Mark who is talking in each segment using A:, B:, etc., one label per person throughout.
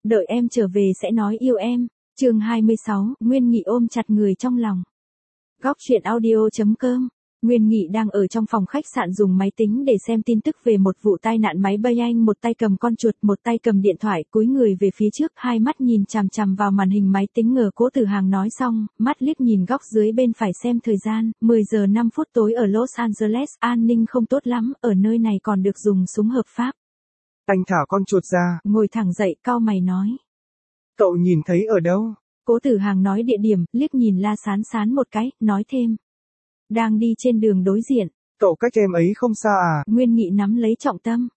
A: Đợi em trở về sẽ nói yêu em. Chương 26, Nguyên Nghị ôm chặt người trong lòng. Góc truyện audio.com. Nguyên Nghị đang ở trong phòng khách sạn dùng máy tính để xem tin tức về một vụ tai nạn máy bay Anh, một tay cầm con chuột, một tay cầm điện thoại, cúi người về phía trước, hai mắt nhìn chằm chằm vào màn hình máy tính. Ngờ Cố Tử Hàng nói xong, mắt liếc nhìn góc dưới bên phải xem thời gian, 10 giờ 5 phút tối ở Los Angeles, an ninh không tốt lắm, ở nơi này còn được dùng súng hợp pháp.
B: Anh thả con chuột ra.
A: Ngồi thẳng dậy, cau mày nói.
B: Cậu nhìn thấy ở đâu?
A: Cố Tử Hàng nói địa điểm, liếc nhìn La Sán Sán một cái, nói thêm. Đang đi trên đường đối diện.
B: Cậu cách em ấy không xa à?
A: Nguyên Nghị nắm lấy trọng tâm.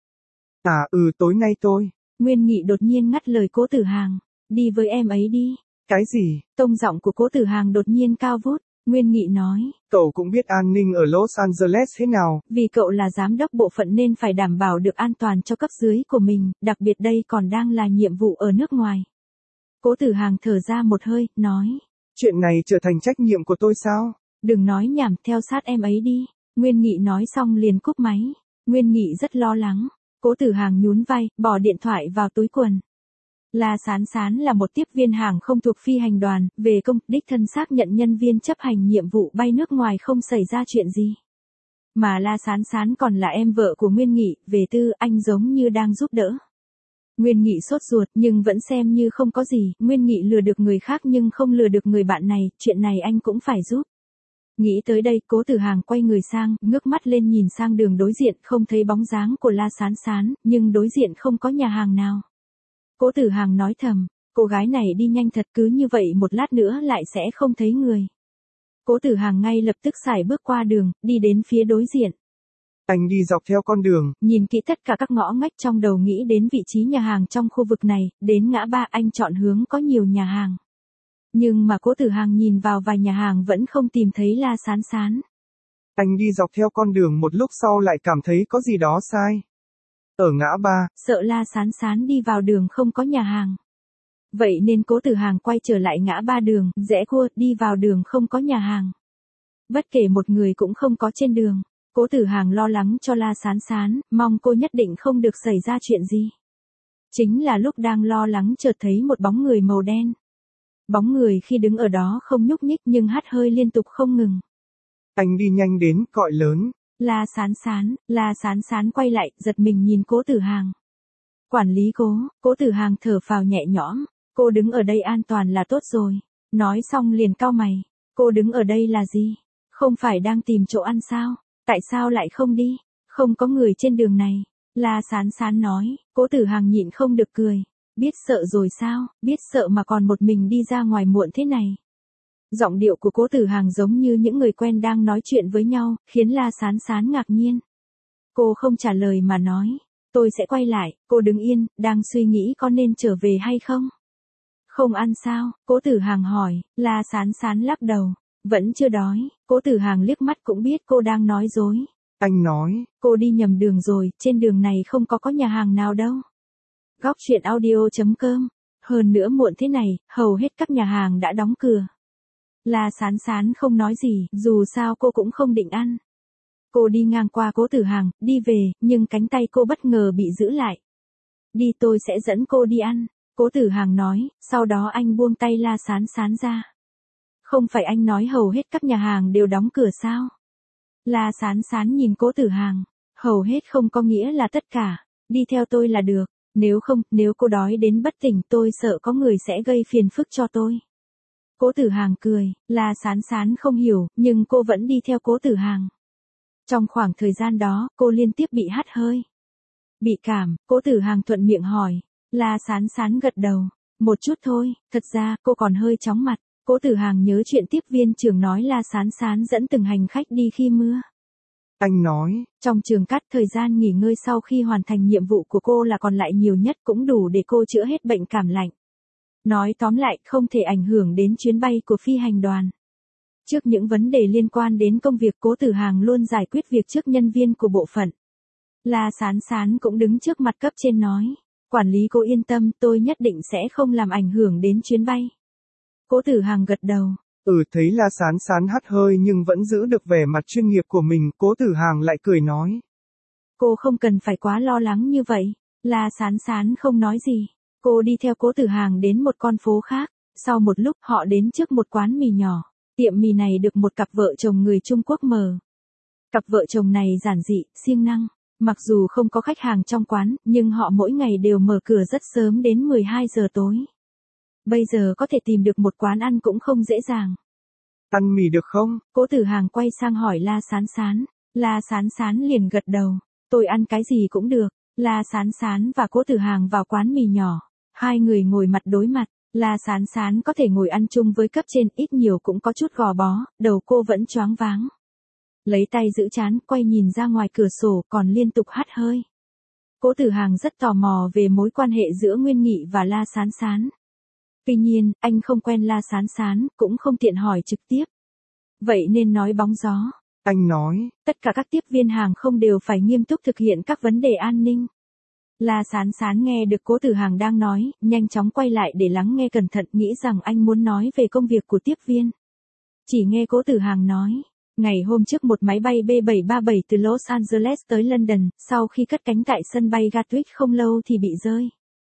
B: Tối nay tôi.
A: Nguyên Nghị đột nhiên ngắt lời Cố Tử Hàng. Đi với em ấy đi.
B: Cái gì?
A: Tông giọng của Cố Tử Hàng đột nhiên cao vút. Nguyên Nghị nói.
B: Cậu cũng biết an ninh ở Los Angeles thế nào.
A: Vì cậu là giám đốc bộ phận nên phải đảm bảo được an toàn cho cấp dưới của mình, đặc biệt đây còn đang là nhiệm vụ ở nước ngoài. Cố Tử Hàng thở ra một hơi, nói.
B: Chuyện này trở thành trách nhiệm của tôi sao?
A: Đừng nói nhảm, theo sát em ấy đi. Nguyên Nghị nói xong liền cúp máy. Nguyên Nghị rất lo lắng. Cố Tử Hàng nhún vai, bỏ điện thoại vào túi quần. La Sán Sán là một tiếp viên hàng không thuộc phi hành đoàn, về công, đích thân xác nhận nhân viên chấp hành nhiệm vụ bay nước ngoài không xảy ra chuyện gì. Mà La Sán Sán còn là em vợ của Nguyên Nghị, về tư anh giống như đang giúp đỡ. Nguyên Nghị sốt ruột nhưng vẫn xem như không có gì, Nguyên Nghị lừa được người khác nhưng không lừa được người bạn này, chuyện này anh cũng phải giúp. Nghĩ tới đây, Cố Tử Hàng quay người sang, ngước mắt lên nhìn sang đường đối diện, không thấy bóng dáng của La Sán Sán, nhưng đối diện không có nhà hàng nào. Cố Tử Hàng nói thầm, cô gái này đi nhanh thật, cứ như vậy một lát nữa lại sẽ không thấy người. Cố Tử Hàng ngay lập tức sải bước qua đường, đi đến phía đối diện.
B: Anh đi dọc theo con đường.
A: Nhìn kỹ tất cả các ngõ ngách trong đầu, nghĩ đến vị trí nhà hàng trong khu vực này, đến ngã ba anh chọn hướng có nhiều nhà hàng. Nhưng mà Cố Tử Hàng nhìn vào vài nhà hàng vẫn không tìm thấy La Sán Sán.
B: Anh đi dọc theo con đường một lúc sau lại cảm thấy có gì đó sai. Ở ngã ba,
A: sợ La Sán Sán đi vào đường không có nhà hàng. Vậy nên Cố Tử Hàng quay trở lại ngã ba đường, rẽ cua, đi vào đường không có nhà hàng. Bất kể một người cũng không có trên đường. Cố Tử Hàng lo lắng cho La Sán Sán, mong cô nhất định không được xảy ra chuyện gì. Chính là lúc đang lo lắng chợt thấy một bóng người màu đen. Bóng người khi đứng ở đó không nhúc nhích nhưng hắt hơi liên tục không ngừng.
B: Anh đi nhanh đến, gọi lớn.
A: La Sán Sán quay lại, giật mình nhìn Cố Tử Hàng. Quản lý Cố Tử Hàng thở phào nhẹ nhõm, cô đứng ở đây an toàn là tốt rồi. Nói xong liền cau mày, cô đứng ở đây là gì? Không phải đang tìm chỗ ăn sao? Tại sao lại không đi? Không có người trên đường này. La Sán Sán nói, Cố Tử Hàng nhịn không được cười. Biết sợ rồi sao, biết sợ mà còn một mình đi ra ngoài muộn thế này. Giọng điệu của Cố Tử Hàng giống như những người quen đang nói chuyện với nhau, khiến La Sán Sán ngạc nhiên. Cô không trả lời mà nói, tôi sẽ quay lại. Cô đứng yên, đang suy nghĩ có nên trở về hay không. Không ăn sao? Cố Tử Hàng hỏi. La Sán Sán lắc đầu, vẫn chưa đói. Cố Tử Hàng liếc mắt cũng biết cô đang nói dối.
B: Anh nói,
A: cô đi nhầm đường rồi, trên đường này không có nhà hàng nào đâu. Góc truyện audio.com. Hơn nữa muộn thế này, hầu hết các nhà hàng đã đóng cửa. La Sán Sán không nói gì, dù sao cô cũng không định ăn. Cô đi ngang qua Cố Tử Hàng, đi về, nhưng cánh tay cô bất ngờ bị giữ lại. Đi, tôi sẽ dẫn cô đi ăn. Cố Tử Hàng nói, sau đó anh buông tay La Sán Sán ra. Không phải anh nói hầu hết các nhà hàng đều đóng cửa sao? La Sán Sán nhìn Cố Tử Hàng, hầu hết không có nghĩa là tất cả, đi theo tôi là được. Nếu không, nếu cô đói đến bất tỉnh tôi sợ có người sẽ gây phiền phức cho tôi. Cố Tử Hàng cười, La Sán Sán không hiểu, nhưng cô vẫn đi theo Cố Tử Hàng. Trong khoảng thời gian đó, cô liên tiếp bị hắt hơi. Bị cảm, Cố Tử Hàng thuận miệng hỏi. La Sán Sán gật đầu. Một chút thôi, thật ra cô còn hơi chóng mặt. Cố Tử Hàng nhớ chuyện tiếp viên trưởng nói La Sán Sán dẫn từng hành khách đi khi mưa.
B: Anh nói,
A: trong trường cắt thời gian nghỉ ngơi sau khi hoàn thành nhiệm vụ của cô là còn lại nhiều nhất cũng đủ để cô chữa hết bệnh cảm lạnh. Nói tóm lại, không thể ảnh hưởng đến chuyến bay của phi hành đoàn. Trước những vấn đề liên quan đến công việc, Cố Tử Hàng luôn giải quyết việc trước nhân viên của bộ phận. La Sán Sán cũng đứng trước mặt cấp trên nói, quản lý cô yên tâm, tôi nhất định sẽ không làm ảnh hưởng đến chuyến bay. Cố Tử Hàng gật đầu.
B: Thấy La Sán Sán hắt hơi nhưng vẫn giữ được vẻ mặt chuyên nghiệp của mình, Cố Tử Hàng lại cười nói.
A: Cô không cần phải quá lo lắng như vậy. La Sán Sán không nói gì. Cô đi theo Cố Tử Hàng đến một con phố khác, sau một lúc họ đến trước một quán mì nhỏ. Tiệm mì này được một cặp vợ chồng người Trung Quốc mở. Cặp vợ chồng này giản dị, siêng năng. Mặc dù không có khách hàng trong quán, nhưng họ mỗi ngày đều mở cửa rất sớm đến 12 giờ tối. Bây giờ có thể tìm được một quán ăn cũng không dễ dàng.
B: Ăn mì được không?
A: Cố Tử Hàng quay sang hỏi La Sán Sán. La Sán Sán liền gật đầu. Tôi ăn cái gì cũng được. La Sán Sán và Cố Tử Hàng vào quán mì nhỏ. Hai người ngồi mặt đối mặt. La Sán Sán có thể ngồi ăn chung với cấp trên, ít nhiều cũng có chút gò bó, đầu cô vẫn choáng váng. Lấy tay giữ trán, quay nhìn ra ngoài cửa sổ, còn liên tục hắt hơi. Cố Tử Hàng rất tò mò về mối quan hệ giữa Nguyên Nghị và La Sán Sán. Tuy nhiên, anh không quen La Sán Sán, cũng không tiện hỏi trực tiếp. Vậy nên nói bóng gió.
B: Anh nói,
A: tất cả các tiếp viên hàng không đều phải nghiêm túc thực hiện các vấn đề an ninh. La Sán Sán nghe được Cố Tử Hàng đang nói, nhanh chóng quay lại để lắng nghe cẩn thận, nghĩ rằng anh muốn nói về công việc của tiếp viên. Chỉ nghe Cố Tử Hàng nói, ngày hôm trước một máy bay B737 từ Los Angeles tới London, sau khi cất cánh tại sân bay Gatwick không lâu thì bị rơi.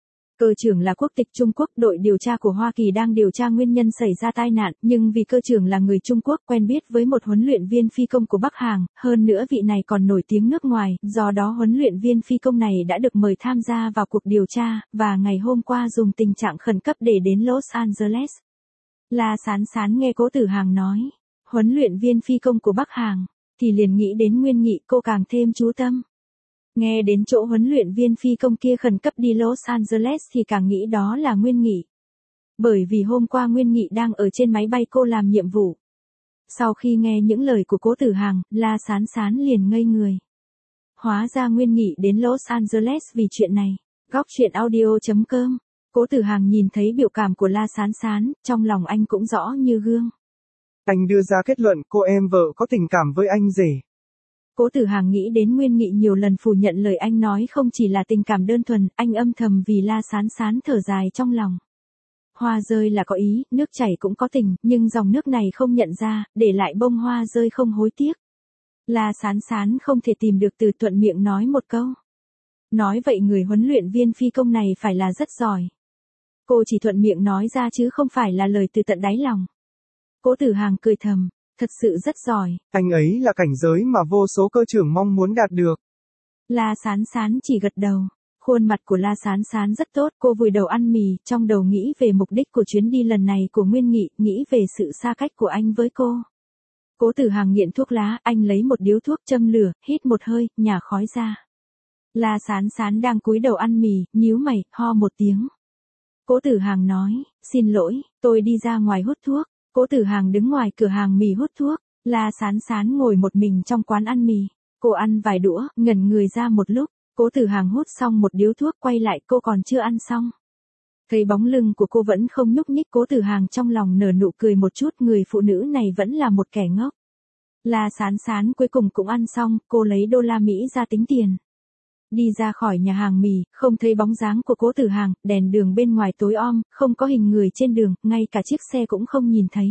A: Cơ trưởng là quốc tịch Trung Quốc, đội điều tra của Hoa Kỳ đang điều tra nguyên nhân xảy ra tai nạn, nhưng vì cơ trưởng là người Trung Quốc quen biết với một huấn luyện viên phi công của Bắc Hàng, hơn nữa vị này còn nổi tiếng nước ngoài, do đó huấn luyện viên phi công này đã được mời tham gia vào cuộc điều tra, và ngày hôm qua dùng tình trạng khẩn cấp để đến Los Angeles. La Sán Sán nghe Cố Tử Hàng nói, huấn luyện viên phi công của Bắc Hàng, thì liền nghĩ đến Nguyên Nghị, cô càng thêm chú tâm. Nghe đến chỗ huấn luyện viên phi công kia khẩn cấp đi Los Angeles thì càng nghĩ đó là Nguyên Nghị. Bởi vì hôm qua Nguyên Nghị đang ở trên máy bay cô làm nhiệm vụ. Sau khi nghe những lời của Cố Tử Hàng, La Sán Sán liền ngây người. Hóa ra Nguyên Nghị đến Los Angeles vì chuyện này. Góc truyện audio.com. Cố Tử Hàng nhìn thấy biểu cảm của La Sán Sán, trong lòng anh cũng rõ như gương.
B: Anh đưa ra kết luận cô em vợ có tình cảm với anh rể.
A: Cố Tử Hàng nghĩ đến Nguyên Nghị nhiều lần phủ nhận lời anh nói không chỉ là tình cảm đơn thuần, anh âm thầm vì La Sán Sán thở dài trong lòng. Hoa rơi là có ý, nước chảy cũng có tình, nhưng dòng nước này không nhận ra, để lại bông hoa rơi không hối tiếc. La Sán Sán không thể tìm được từ, thuận miệng nói một câu. Nói vậy người huấn luyện viên phi công này phải là rất giỏi. Cô chỉ thuận miệng nói ra chứ không phải là lời từ tận đáy lòng. Cố Tử Hàng cười thầm. Thật sự rất giỏi.
B: Anh ấy là cảnh giới mà vô số cơ trưởng mong muốn đạt được.
A: La Sán Sán chỉ gật đầu. Khuôn mặt của La Sán Sán rất tốt, cô vùi đầu ăn mì, trong đầu nghĩ về mục đích của chuyến đi lần này của Nguyên Nghị, nghĩ về sự xa cách của anh với cô. Cố Tử Hàng nghiện thuốc lá, anh lấy một điếu thuốc châm lửa, hít một hơi, nhả khói ra. La Sán Sán đang cúi đầu ăn mì, nhíu mày, ho một tiếng. Cố Tử Hàng nói, xin lỗi, tôi đi ra ngoài hút thuốc. Cố Tử Hàng đứng ngoài cửa hàng mì hút thuốc, La Sán Sán ngồi một mình trong quán ăn mì. Cô ăn vài đũa, ngẩn người ra một lúc, Cố Tử Hàng hút xong một điếu thuốc quay lại, cô còn chưa ăn xong. Thấy bóng lưng của cô vẫn không nhúc nhích, Cố Tử Hàng trong lòng nở nụ cười một chút, người phụ nữ này vẫn là một kẻ ngốc. La Sán Sán cuối cùng cũng ăn xong, cô lấy đô la Mỹ ra tính tiền. Đi ra khỏi nhà hàng mì, không thấy bóng dáng của Cố Tử Hàng, đèn đường bên ngoài tối om, không có hình người trên đường, ngay cả chiếc xe cũng không nhìn thấy.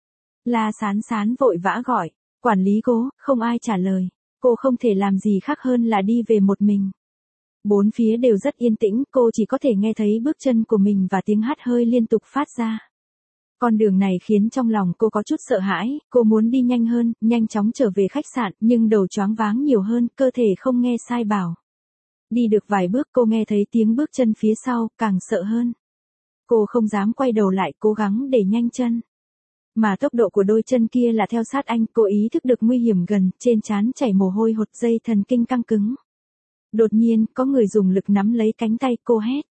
A: La Sán Sán vội vã gọi, quản lý Cố, không ai trả lời. Cô không thể làm gì khác hơn là đi về một mình. Bốn phía đều rất yên tĩnh, cô chỉ có thể nghe thấy bước chân của mình và tiếng hắt hơi liên tục phát ra. Con đường này khiến trong lòng cô có chút sợ hãi, cô muốn đi nhanh hơn, nhanh chóng trở về khách sạn, nhưng đầu choáng váng nhiều hơn, cơ thể không nghe sai bảo. Đi được vài bước cô nghe thấy tiếng bước chân phía sau, càng sợ hơn. Cô không dám quay đầu lại, cố gắng để nhanh chân. Mà tốc độ của đôi chân kia là theo sát anh, cô ý thức được nguy hiểm gần, trên trán chảy mồ hôi hột, dây thần kinh căng cứng. Đột nhiên, có người dùng lực nắm lấy cánh tay, cô hét.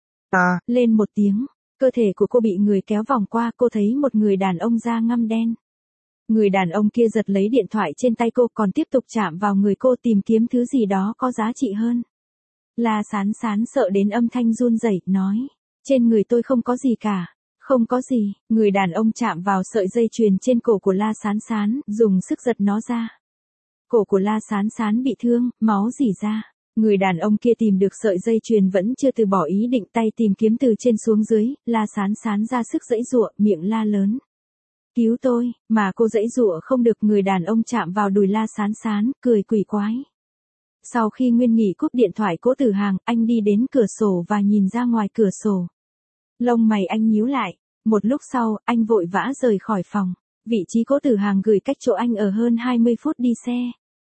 A: Lên một tiếng, cơ thể của cô bị người kéo vòng qua, cô thấy một người đàn ông da ngăm đen. Người đàn ông kia giật lấy điện thoại trên tay cô, còn tiếp tục chạm vào người cô tìm kiếm thứ gì đó có giá trị hơn. La Sán Sán sợ đến âm thanh run rẩy, nói, trên người tôi không có gì cả. Không có gì, người đàn ông chạm vào sợi dây chuyền trên cổ của La Sán Sán, dùng sức giật nó ra. Cổ của La Sán Sán bị thương, máu rỉ ra. Người đàn ông kia tìm được sợi dây chuyền vẫn chưa từ bỏ ý định, tay tìm kiếm từ trên xuống dưới, La Sán Sán ra sức giãy giụa, miệng la lớn. Cứu tôi, mà cô giãy giụa không được, người đàn ông chạm vào đùi La Sán Sán, cười quỷ quái. Sau khi Nguyên Nghị cúp điện thoại Cố Tử Hàng, anh đi đến cửa sổ và nhìn ra ngoài cửa sổ. Lông mày anh nhíu lại. Một lúc sau, anh vội vã rời khỏi phòng. Vị trí Cố Tử Hàng gửi cách chỗ anh ở hơn 20 phút đi xe.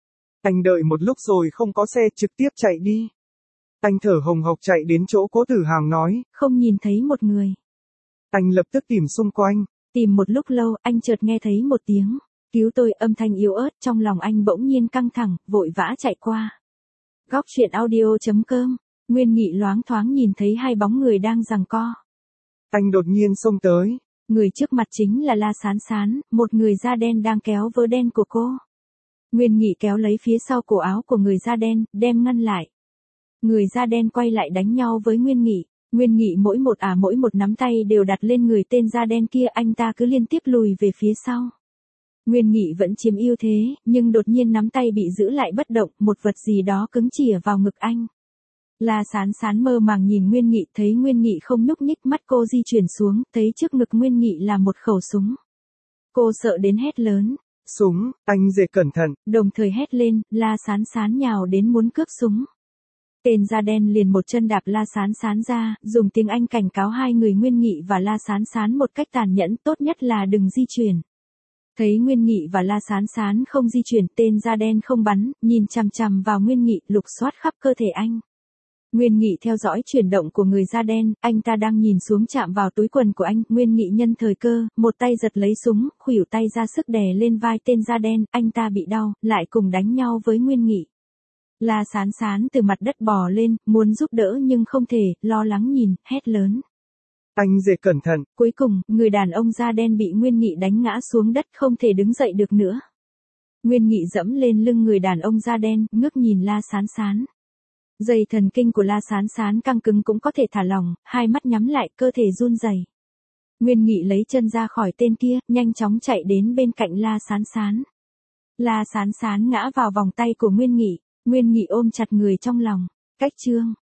B: Anh đợi một lúc rồi không có xe, trực tiếp chạy đi. Anh thở hồng hộc chạy đến chỗ Cố Tử Hàng nói.
A: Không nhìn thấy một người.
B: Anh lập tức tìm xung quanh.
A: Tìm một lúc lâu, anh chợt nghe thấy một tiếng. Cứu tôi, âm thanh yếu ớt, trong lòng anh bỗng nhiên căng thẳng, vội vã chạy qua. Góc truyện audio.com. Nguyên Nghị loáng thoáng nhìn thấy hai bóng người đang giằng co. Anh
B: đột nhiên xông tới.
A: Người trước mặt chính là La Sán Sán, một người da đen đang kéo vớ đen của cô. Nguyên Nghị kéo lấy phía sau cổ áo của người da đen, đem ngăn lại. Người da đen quay lại đánh nhau với Nguyên Nghị. Nguyên Nghị mỗi một nắm tay đều đặt lên người tên da đen kia, anh ta cứ liên tiếp lùi về phía sau. Nguyên Nghị vẫn chiếm ưu thế, nhưng đột nhiên nắm tay bị giữ lại bất động, một vật gì đó cứng chìa vào ngực anh. La Sán Sán mơ màng nhìn Nguyên Nghị, thấy Nguyên Nghị không nhúc nhích, mắt cô di chuyển xuống, thấy trước ngực Nguyên Nghị là một khẩu súng. Cô sợ đến hét lớn.
B: Súng, anh dè cẩn thận.
A: Đồng thời hét lên, La Sán Sán nhào đến muốn cướp súng. Tên da đen liền một chân đạp La Sán Sán ra, dùng tiếng Anh cảnh cáo hai người Nguyên Nghị và La Sán Sán một cách tàn nhẫn, tốt nhất là đừng di chuyển. Thấy Nguyên Nghị và La Sán Sán không di chuyển, tên da đen không bắn, nhìn chằm chằm vào Nguyên Nghị, lục soát khắp cơ thể anh. Nguyên Nghị theo dõi chuyển động của người da đen, anh ta đang nhìn xuống chạm vào túi quần của anh. Nguyên Nghị nhân thời cơ, một tay giật lấy súng, khuỷu tay ra sức đè lên vai tên da đen, anh ta bị đau, lại cùng đánh nhau với Nguyên Nghị. La Sán Sán từ mặt đất bò lên, muốn giúp đỡ nhưng không thể, lo lắng nhìn, hét lớn.
B: Anh dè cẩn thận.
A: Cuối cùng, người đàn ông da đen bị Nguyên Nghị đánh ngã xuống đất, không thể đứng dậy được nữa. Nguyên Nghị dẫm lên lưng người đàn ông da đen, ngước nhìn La Sán Sán. Dây thần kinh của La Sán Sán căng cứng cũng có thể thả lỏng, hai mắt nhắm lại, cơ thể run rẩy. Nguyên Nghị lấy chân ra khỏi tên kia, nhanh chóng chạy đến bên cạnh La Sán Sán. La Sán Sán ngã vào vòng tay của Nguyên Nghị. Nguyên Nghị ôm chặt người trong lòng. Cách chương.